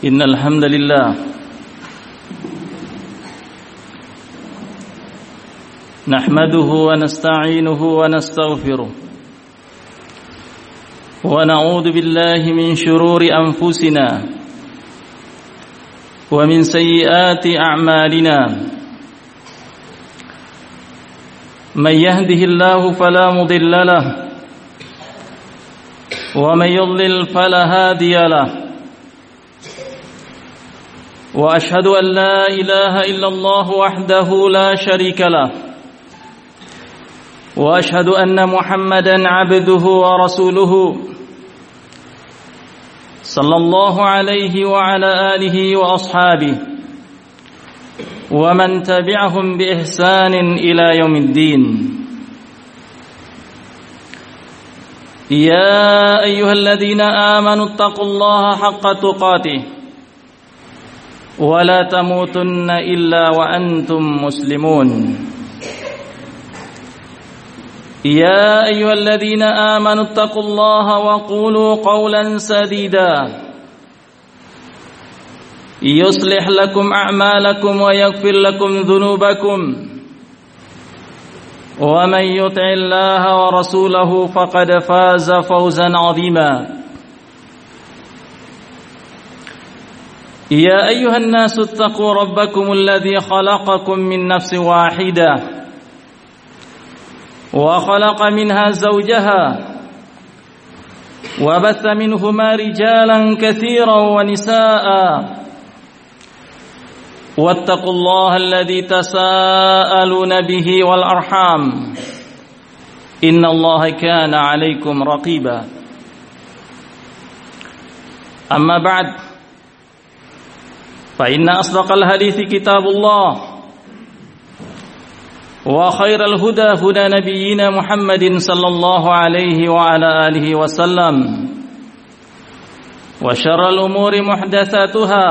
إن الحمد لله نحمده ونستعينه ونستغفره ونعوذ بالله من شرور أنفسنا ومن سيئات أعمالنا من يهده الله فلا مضل له ومن يضلل فلا هادي له وأشهد أن لا إله إلا الله وحده لا شريك له وأشهد أن محمدا عبده ورسوله صلى الله عليه وعلى آله وأصحابه ومن تبعهم بإحسان إلى يوم الدين يا أيها الذين آمنوا اتقوا الله حق تقاته ولا تموتن إلا وأنتم مسلمون يا أيها الذين آمنوا اتقوا الله وقولوا قولا سديدا يصلح لكم أعمالكم ويغفر لكم ذنوبكم ومن يطع الله ورسوله فقد فاز فوزا عظيما يا أيها الناس اتقوا ربكم الذي خلقكم من نفس واحدة وخلق منها زوجها وبث منهما رجالا كثيرا ونساء واتقوا الله الذي تساءلون به والأرحام إن الله كان عليكم رقيبا أما بعد فإن أصدق الحديث كتاب الله وخير الهدى هدى نبينا محمد صلى الله عليه وعلى آله وسلم وشر الأمور محدثاتها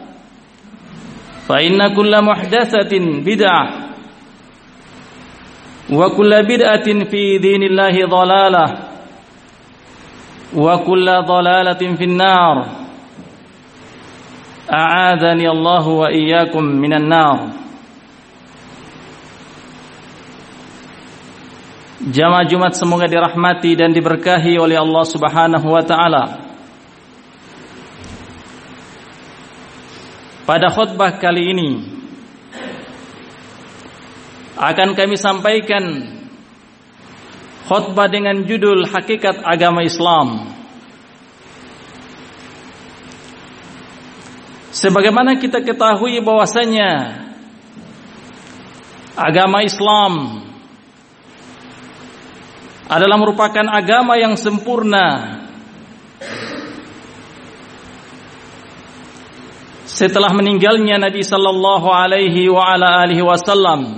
فإن كل محدثة بدعة وكل بدعة في دين الله ضلالة وكل ضلالة في النار أعاذني الله وإياكم من النار. Jamaah Jumat semoga dirahmati dan diberkahi oleh Allah Subhanahu wa taala. Pada khutbah kali ini akan kami sampaikan khutbah dengan judul Hakikat Agama Islam. Sebagaimana kita ketahui bahwasanya agama Islam adalah merupakan agama yang sempurna setelah meninggalnya Nabi sallallahu alaihi wa ala alihi wasallam,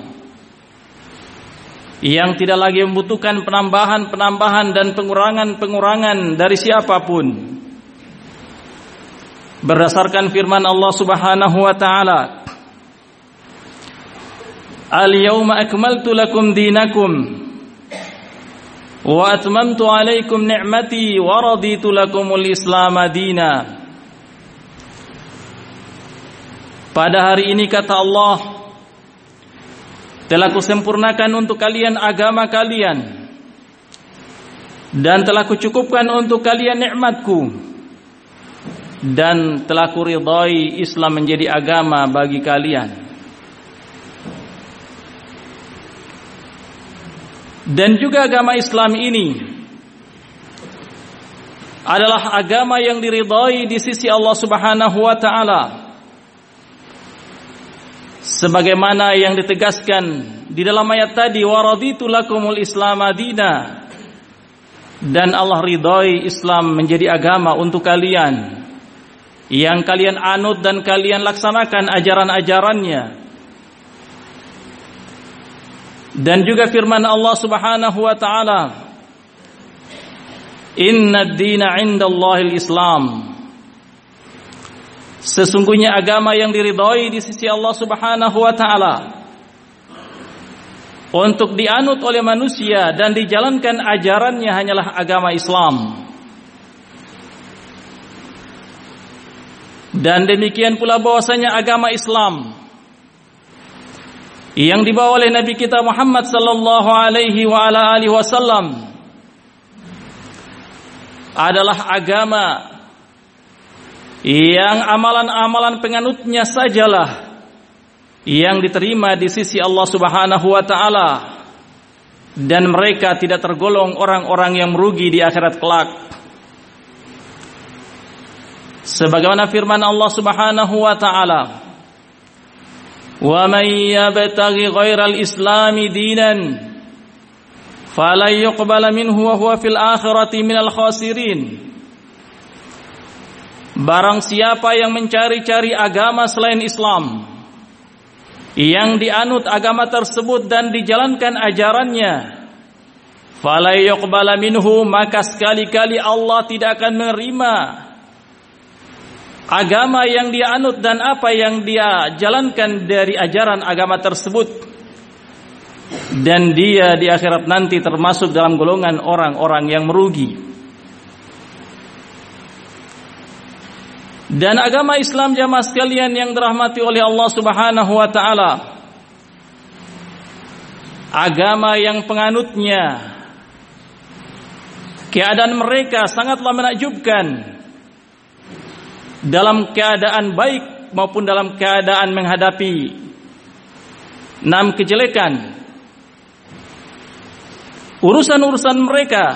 yang tidak lagi membutuhkan penambahan dan pengurangan dari siapapun. Berdasarkan firman Allah Subhanahu wa taala, "Al-yauma akmaltu lakum dinakum wa atmamtu alaikum ni'mati wa raditu lakumul Islam madina." Pada hari ini kata Allah, telah kusempurnakan untuk kalian agama kalian dan telah kucukupkan untuk kalian nikmatku dan telah kuridai Islam menjadi agama bagi kalian. Dan juga agama Islam ini adalah agama yang diridai di sisi Allah Subhanahu wa taala, sebagaimana yang ditegaskan di dalam ayat tadi, wa raditu lakumul Islam madina, dan Allah ridai Islam menjadi agama untuk kalian yang kalian anut dan kalian laksanakan ajaran-ajarannya. Dan juga firman Allah Subhanahu wa taala, "Innad dina 'indallahil Islam." Sesungguhnya agama yang diridhai di sisi Allah Subhanahu wa taala untuk dianut oleh manusia dan dijalankan ajarannya hanyalah agama Islam. Dan demikian pula bahwasanya agama Islam yang dibawa oleh Nabi kita Muhammad sallallahu alaihi wa ala alihi wasallam adalah agama yang amalan-amalan penganutnya sajalah yang diterima di sisi Allah Subhanahu wa taala, dan mereka tidak tergolong orang-orang yang merugi di akhirat kelak. Sebagaimana firman Allah Subhanahu wa taala, "Wa may yabtaghi ghairal islami dinan falan yuqbala minhu wa huwa fil akhirati minal khasirin." Barang siapa yang mencari-cari agama selain Islam, yang dianut agama tersebut dan dijalankan ajarannya, fala yuqbala minhu, maka sekali-kali Allah tidak akan menerima agama yang dia anut dan apa yang dia jalankan dari ajaran agama tersebut, dan dia di akhirat nanti termasuk dalam golongan orang-orang yang merugi. Dan agama Islam, jamaah sekalian yang dirahmati oleh Allah Subhanahu wa taala, agama yang penganutnya keadaan mereka sangatlah menakjubkan dalam keadaan baik maupun dalam keadaan menghadapi 6 kejelekan. Urusan-urusan mereka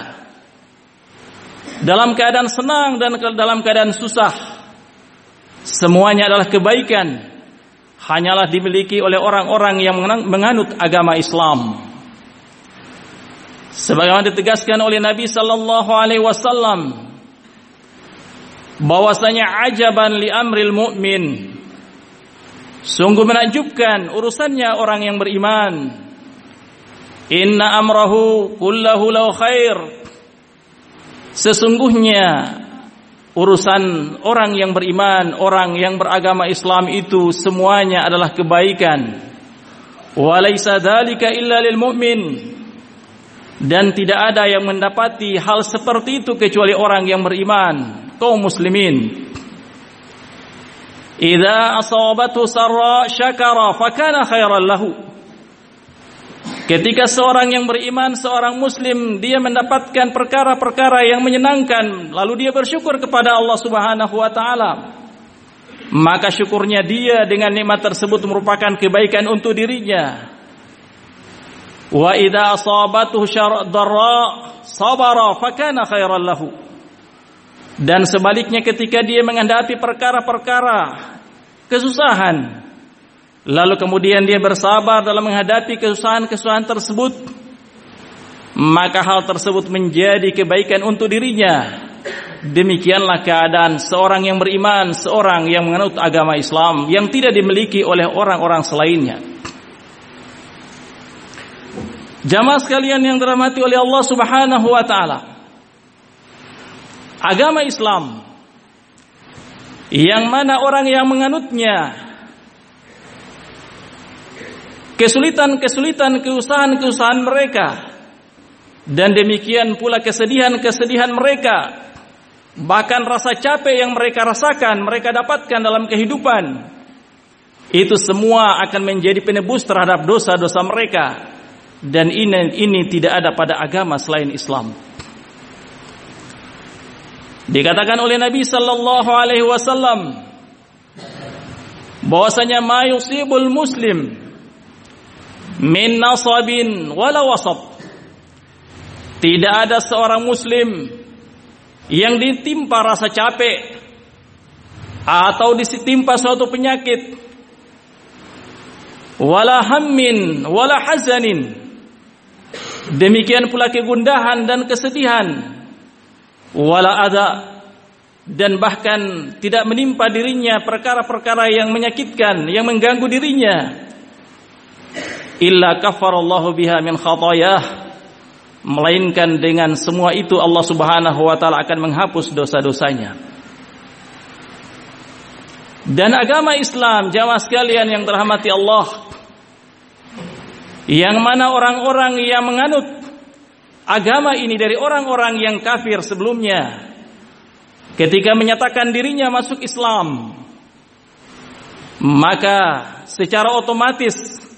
dalam keadaan senang dan dalam keadaan susah, semuanya adalah kebaikan, hanyalah dimiliki oleh orang-orang yang menganut agama Islam. Sebagaimana ditegaskan oleh Nabi sallallahu alaihi wasallam bahwasanya ajaban li amril mu'min, sungguh menakjubkan urusannya orang yang beriman. Inna amrahu kullahu lahu khair, sesungguhnya urusan orang yang beriman, orang yang beragama Islam itu semuanya adalah kebaikan. Walaysa dzalika illa lil mu'min, dan tidak ada yang mendapati hal seperti itu kecuali orang yang beriman, kaum muslimin. Idza asabathu sarra syakara fakana khairan lahu. Ketika seorang yang beriman, seorang muslim, dia mendapatkan perkara-perkara yang menyenangkan, lalu dia bersyukur kepada Allah Subhanahu wa taala, maka syukurnya dia dengan nikmat tersebut merupakan kebaikan untuk dirinya. Wa idza asabathu syarra sabara fakana khairan lahu. Dan sebaliknya, ketika dia menghadapi perkara-perkara kesusahan, lalu kemudian dia bersabar dalam menghadapi kesusahan-kesusahan tersebut, maka hal tersebut menjadi kebaikan untuk dirinya. Demikianlah keadaan seorang yang beriman, seorang yang menganut agama Islam yang tidak dimiliki oleh orang-orang selainnya. Jamaah sekalian yang dirahmati oleh Allah Subhanahu wa taala, agama Islam yang mana orang yang menganutnya, kesulitan-kesulitan, keusahan-keusahan mereka, dan demikian pula kesedihan-kesedihan mereka, bahkan rasa capek yang mereka rasakan, mereka dapatkan dalam kehidupan, itu semua akan menjadi penebus terhadap dosa-dosa mereka. Dan ini tidak ada pada agama selain Islam. Dikatakan oleh Nabi sallallahu alaihi wasallam bahwasanya ma yusibul muslim min nasabin wala wasab, tidak ada seorang muslim yang ditimpa rasa capek atau ditimpa suatu penyakit, wala hammin wala hazanin, demikian pula kegundahan dan kesedihan, wala adza, dan bahkan tidak menimpa dirinya perkara-perkara yang menyakitkan, yang mengganggu dirinya, illa kafarallahu biha min khatayah, melainkan dengan semua itu Allah Subhanahu wa taala akan menghapus dosa-dosanya. Dan agama Islam, jamaah sekalian yang dirahmati Allah, yang mana orang-orang yang menganut agama ini dari orang-orang yang kafir sebelumnya, ketika menyatakan dirinya masuk Islam, maka secara otomatis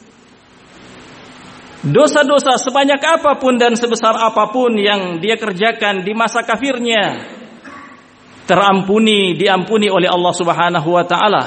dosa-dosa sebanyak apapun dan sebesar apapun yang dia kerjakan di masa kafirnya diampuni oleh Allah Subhanahu wa taala.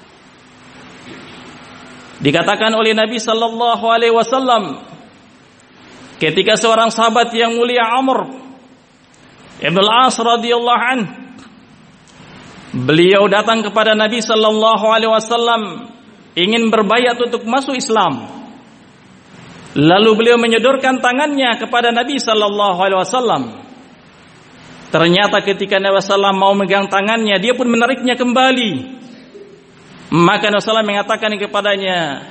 Dikatakan oleh Nabi sallallahu alaihi wasallam ketika seorang sahabat yang mulia Amr Ibn al-As radhiyallahu anhu, beliau datang kepada Nabi sallallahu alaihi wasallam ingin berbayat untuk masuk Islam. Lalu beliau menyodorkan tangannya kepada Nabi sallallahu alaihi wasallam. Ternyata ketika Nabi sallallahu mau megang tangannya, dia pun menariknya kembali. Maka Nabi sallallahu mengatakan kepadanya,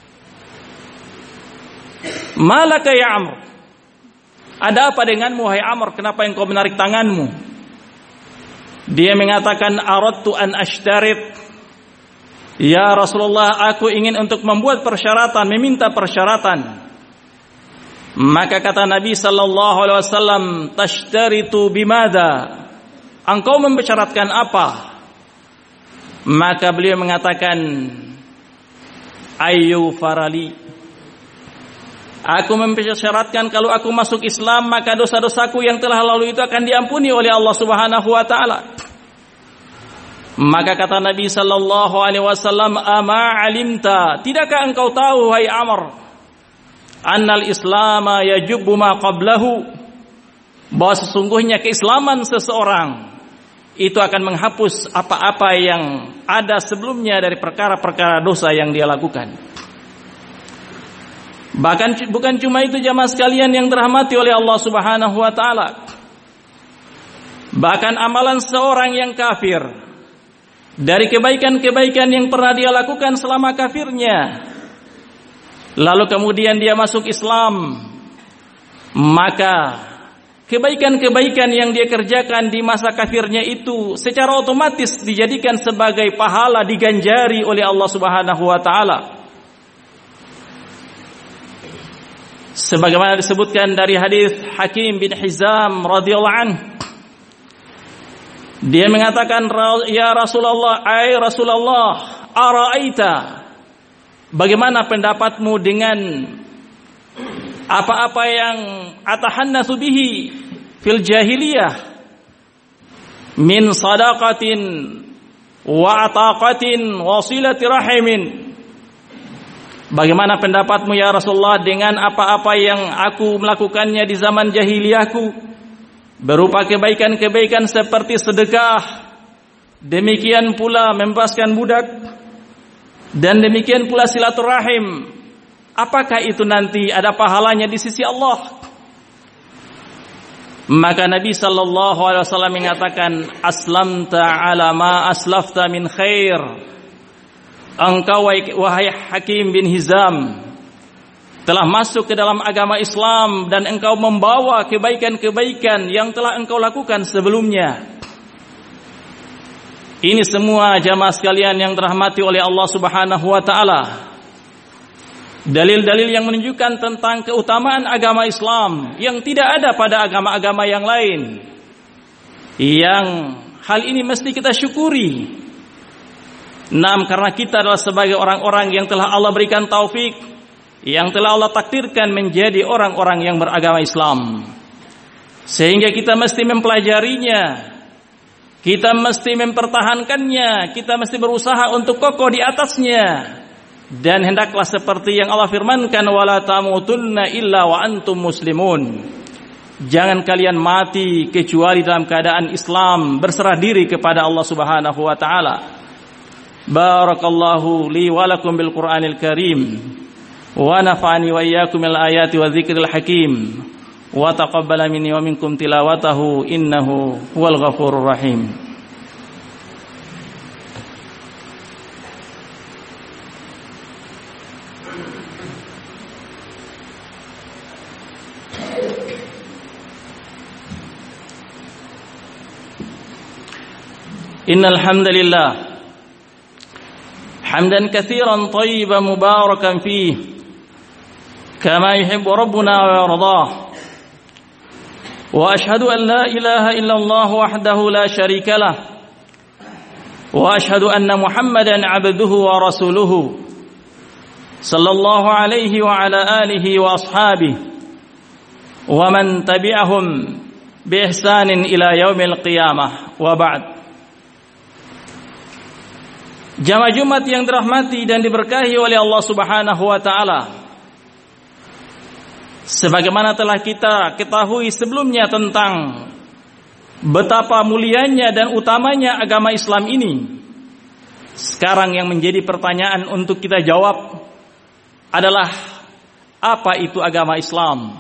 "Malaka ya Amr? Ada apa denganmu wahai Amr? Kenapa engkau menarik tanganmu?" Dia mengatakan, "Aradtu an ashtarit." Ya Rasulullah, aku ingin untuk membuat persyaratan, meminta persyaratan. Maka kata Nabi sallallahu alaihi wasallam, "Tashtaritu bimada?" Engkau mempersyaratkan apa? Maka beliau mengatakan, "Ayyu farali." Aku mempersyaratkan kalau aku masuk Islam maka dosa-dosaku yang telah lalu itu akan diampuni oleh Allah Subhanahu wa taala. Maka kata Nabi sallallahu alaihi wasallam, "Ama alimta? Tidakkah engkau tahu hai Amr, annal islama yajubbu ma qablahu?" Bahwa sesungguhnya keislaman seseorang itu akan menghapus apa-apa yang ada sebelumnya dari perkara-perkara dosa yang dia lakukan. Bahkan bukan cuma itu jamaah sekalian yang dirahmati oleh Allah Subhanahu wa taala. Bahkan amalan seorang yang kafir dari kebaikan-kebaikan yang pernah dia lakukan selama kafirnya, lalu kemudian dia masuk Islam, maka kebaikan-kebaikan yang dia kerjakan di masa kafirnya itu secara otomatis dijadikan sebagai pahala, diganjari oleh Allah Subhanahu wa taala. Sebagaimana disebutkan dari hadis Hakim bin Hizam radhiyallahu anhu, dia mengatakan, "Ya Rasulullah, ai Rasulullah, ara'aita, bagaimana pendapatmu dengan apa-apa yang atahannasu bihi fil jahiliyah min sadaqatin wa ataqatin wa silati rahimin?" Bagaimana pendapatmu ya Rasulullah dengan apa-apa yang aku melakukannya di zaman jahiliyahku, berupa kebaikan-kebaikan seperti sedekah, demikian pula membebaskan budak, dan demikian pula silaturahim. Apakah itu nanti ada pahalanya di sisi Allah? Maka Nabi sallallahu alaihi wasallam mengatakan, "Aslamta ala ma aslafta min khair." Engkau wahai Hakim bin Hizam telah masuk ke dalam agama Islam dan engkau membawa kebaikan-kebaikan yang telah engkau lakukan sebelumnya. Ini semua jamaah sekalian yang dirahmati oleh Allah Subhanahu wa taala, dalil-dalil yang menunjukkan tentang keutamaan agama Islam yang tidak ada pada agama-agama yang lain. Yang hal ini mesti kita syukuri. Karena kita adalah sebagai orang-orang yang telah Allah berikan taufik, yang telah Allah takdirkan menjadi orang-orang yang beragama Islam. Sehingga kita mesti mempelajarinya, kita mesti mempertahankannya, kita mesti berusaha untuk kokoh di atasnya. Dan hendaklah seperti yang Allah firmankan, "Wala tamutunna illa wa antum muslimun." Jangan kalian mati kecuali dalam keadaan Islam, berserah diri kepada Allah Subhanahu wa taala. Barakallahu li wa lakum bil Qur'anil Karim wa nafa'ani wa iyyakum bil ayati wa dzikril hakim wa taqabbala minni wa minkum tilawatahu innahu huwal ghafurur rahim. Innal hamdalillah hamdan katsiran thayyiban mubarakan fihi kama yuhibbu rabbuna wa yardah. Wa ashhadu an la ilaha illallah wahdahu la syarika lah wa asyhadu anna Muhammadan 'abduhu wa rasuluhu sallallahu alaihi wa ala alihi wa ashabihi wa man tabi'ahum bi ihsanin ila yaumil qiyamah, wa ba'd. Jamaah Jumat yang dirahmati dan diberkahi oleh Allah Subhanahu wa taala, sebagaimana telah kita ketahui sebelumnya tentang betapa mulianya dan utamanya agama Islam ini, sekarang yang menjadi pertanyaan untuk kita jawab adalah apa itu agama Islam?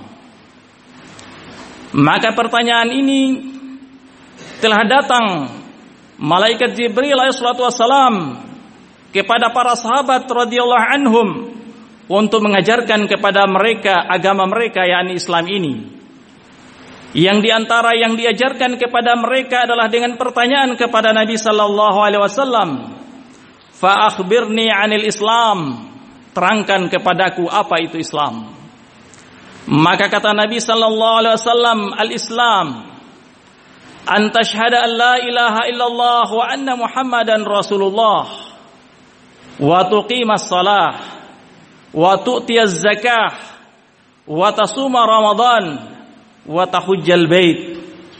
Maka pertanyaan ini telah datang malaikat Jibril alaihissalatu wassalam kepada para sahabat radhiyallahu anhum untuk mengajarkan kepada mereka agama mereka, yakni Islam ini. Yang diantara yang diajarkan kepada mereka adalah dengan pertanyaan kepada Nabi sallallahu alaihi wasallam, "Fa akhbirni 'anil Islam." Terangkan kepadaku apa itu Islam. Maka kata Nabi sallallahu alaihi wasallam, "Al-Islam an tashhada an la ilaha illallah wa anna Muhammadan Rasulullah wa tuqimas shalah wa tu'tiyaz zakah wa tasuma Ramadan wa tahujjal bait."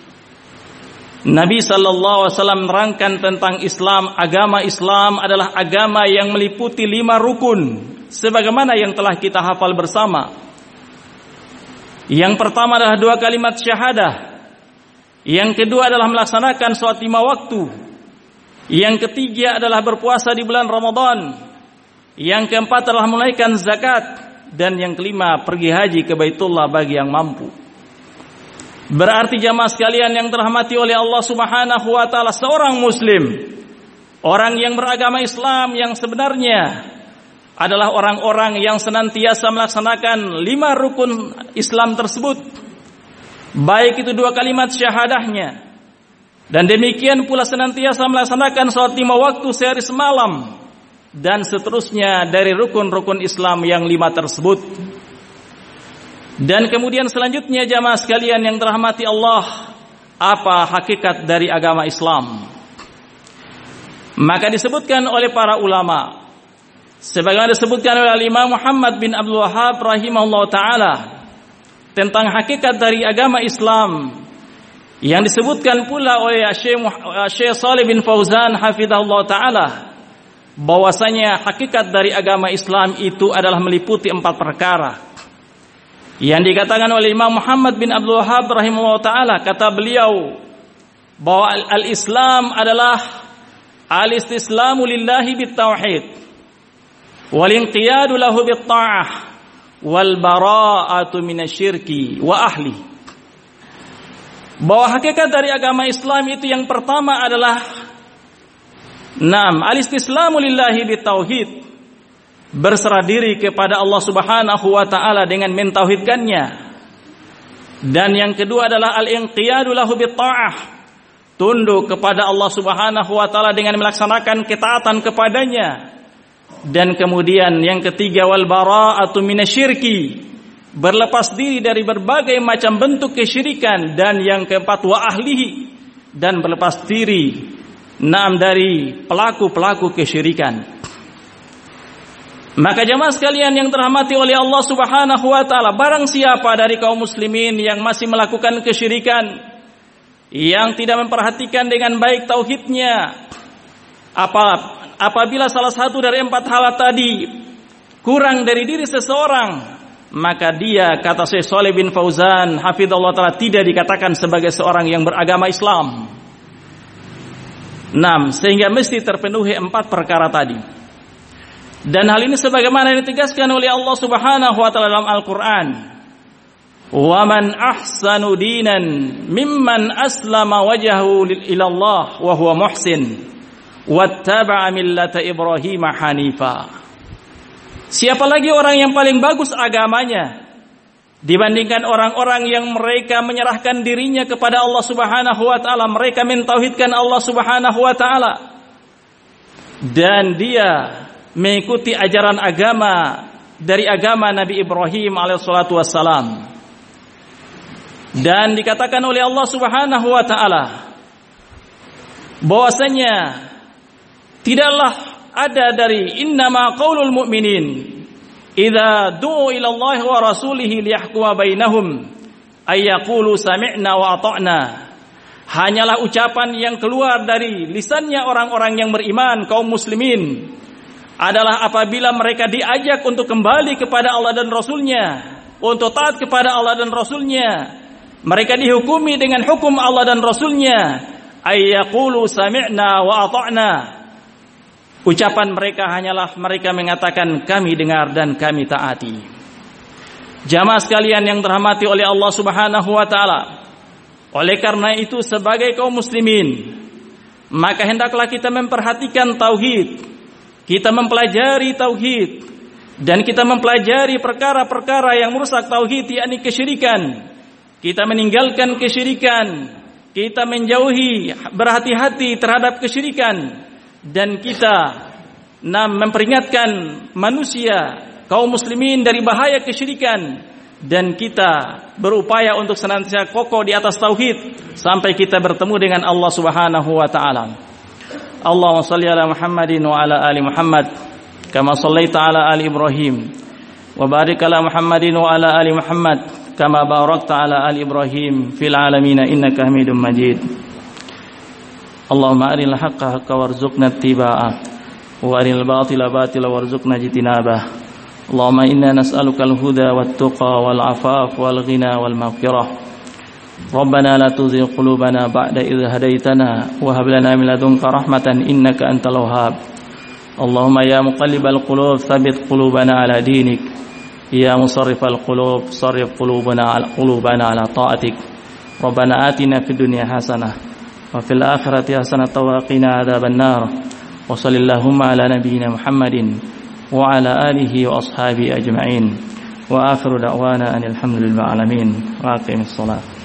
Nabi sallallahu alaihi wasallam menerangkan tentang Islam. Agama Islam adalah agama yang meliputi 5 rukun sebagaimana yang telah kita hafal bersama. Yang pertama adalah 2 kalimat syahadah. Yang kedua adalah melaksanakan salat 5 waktu. Yang ketiga adalah berpuasa di bulan Ramadan. Yang keempat adalah menunaikan zakat, dan yang kelima pergi haji ke Baitullah bagi yang mampu. Berarti jamaah sekalian yang dirahmati oleh Allah Subhanahu wa taala, seorang muslim, orang yang beragama Islam yang sebenarnya adalah orang-orang yang senantiasa melaksanakan 5 rukun Islam tersebut, baik itu 2 kalimat syahadahnya, dan demikian pula senantiasa melaksanakan salat 5 waktu sehari semalam, dan seterusnya dari rukun-rukun Islam yang 5 tersebut. Dan kemudian selanjutnya jamaah sekalian yang dirahmati Allah, apa hakikat dari agama Islam? Maka disebutkan oleh para ulama, sebagaimana disebutkan oleh Imam Muhammad bin Abdul Wahhab rahimahullah ta'ala tentang hakikat dari agama Islam, yang disebutkan pula oleh Syekh Shalih bin Fauzan hafizahullah ta'ala, bahwasanya hakikat dari agama Islam itu adalah meliputi 4 perkara. Yang dikatakan oleh Imam Muhammad bin Abdul Wahhab rahimahullah ta'ala, kata beliau bahwa al-Islam adalah al-istislamu lillahi bit-tauhid wal-inqiyadu lahu bit-ta'ah wal-bara'atu minasyirki wa ahli. Bahwa hakikat dari agama Islam itu yang pertama adalah al-istislamu lillahi bit-tauhid, berserah diri kepada Allah Subhanahu wa taala dengan mentauhidkannya. Dan yang kedua adalah al-inqiyadu lahu bit-ta'ah, tunduk kepada Allah Subhanahu wa taala dengan melaksanakan ketaatan kepadanya. Dan kemudian yang ketiga wal bara'atu minasyirki, berlepas diri dari berbagai macam bentuk kesyirikan. Dan yang keempat wa ahlihi, dan berlepas diri dari pelaku-pelaku kesyirikan. Maka jemaah sekalian yang dirahmati oleh Allah Subhanahu wa taala, barang siapa dari kaum muslimin yang masih melakukan kesyirikan, yang tidak memperhatikan dengan baik tauhidnya, apabila salah satu dari 4 hal tadi kurang dari diri seseorang, maka dia, kata Syekh Shalih bin Fauzan hafizallahu taala, tidak dikatakan sebagai seorang yang beragama Islam. Sehingga mesti terpenuhi 4 perkara tadi. Dan hal ini sebagaimana ditegaskan oleh Allah Subhanahu wa taala dalam Al-Qur'an, "Wa man ahsanu dinan mimman aslama wajhahu ila Allah wa huwa muhsin wattaba'a millata Ibrahim hanifa." Siapa lagi orang yang paling bagus agamanya dibandingkan orang-orang yang mereka menyerahkan dirinya kepada Allah Subhanahu wa taala, mereka mentauhidkan Allah Subhanahu wa taala, dan dia mengikuti ajaran agama dari agama Nabi Ibrahim alaihissalatu wassalam. Dan dikatakan oleh Allah Subhanahu wa taala bahwasanya Tidaklah ada dari innama qaulul mu'minin idza du'u ila Allah wa rasulihi liyahkuma bainahum ay yaqulu sami'na wa ata'na. Hanyalah ucapan yang keluar dari lisannya orang-orang yang beriman, kaum muslimin, adalah apabila mereka diajak untuk kembali kepada Allah dan Rasulnya, untuk taat kepada Allah dan Rasulnya, mereka dihukumi dengan hukum Allah dan Rasulnya, ay yaqulu sami'na wa ata'na. Ucapan mereka hanyalah mereka mengatakan kami dengar dan kami taati. Jamaah sekalian yang dirahmati oleh Allah Subhanahu wa taala, oleh karena itu sebagai kaum muslimin, maka hendaklah kita memperhatikan tauhid, kita mempelajari tauhid, dan kita mempelajari perkara-perkara yang merusak tauhid, yakni kesyirikan. Kita meninggalkan kesyirikan, kita menjauhi, berhati-hati terhadap kesyirikan, dan kita memperingatkan manusia, kaum muslimin dari bahaya kesyirikan, dan kita berupaya untuk senantiasa kokoh di atas tauhid sampai kita bertemu dengan Allah Subhanahu wa taala. Allahumma shalli ala Muhammadin wa ala ali Muhammad kama shallaita ala ali Ibrahim wa barik ala Muhammadin wa ala ali Muhammad kama barakta ala ali Ibrahim fil alamin innaka Hamidum Majid. Allahumma aril haqqa haqqan warzuqna ittiba'ah wa aril batila batila warzuqna ijtinabah. Allahumma inna nas'aluka al-huda wat-tuqa wal-'afaf wal-ghina wal-maghfirah. Rabbana la tuzigh qulubana ba'da idh hadaytana wa hab lana min ladunka rahmatan innaka antal wahhab. Allahumma ya muqallibal qulub tsabbit qulubana ala dinik. Ya musarrifal qulub sarrif qulubana ala ta'atik. Rabbana atina fid dunya hasanah wa fil akhirati hasanah wa qina adzaban nar. Wa sallallahu ala nabiyyina Muhammadin wa ala alihi wa ashabihi ajma'in. Wa akhiru da'wana anil hamdulillahi alamin. Wa aqimis shalah.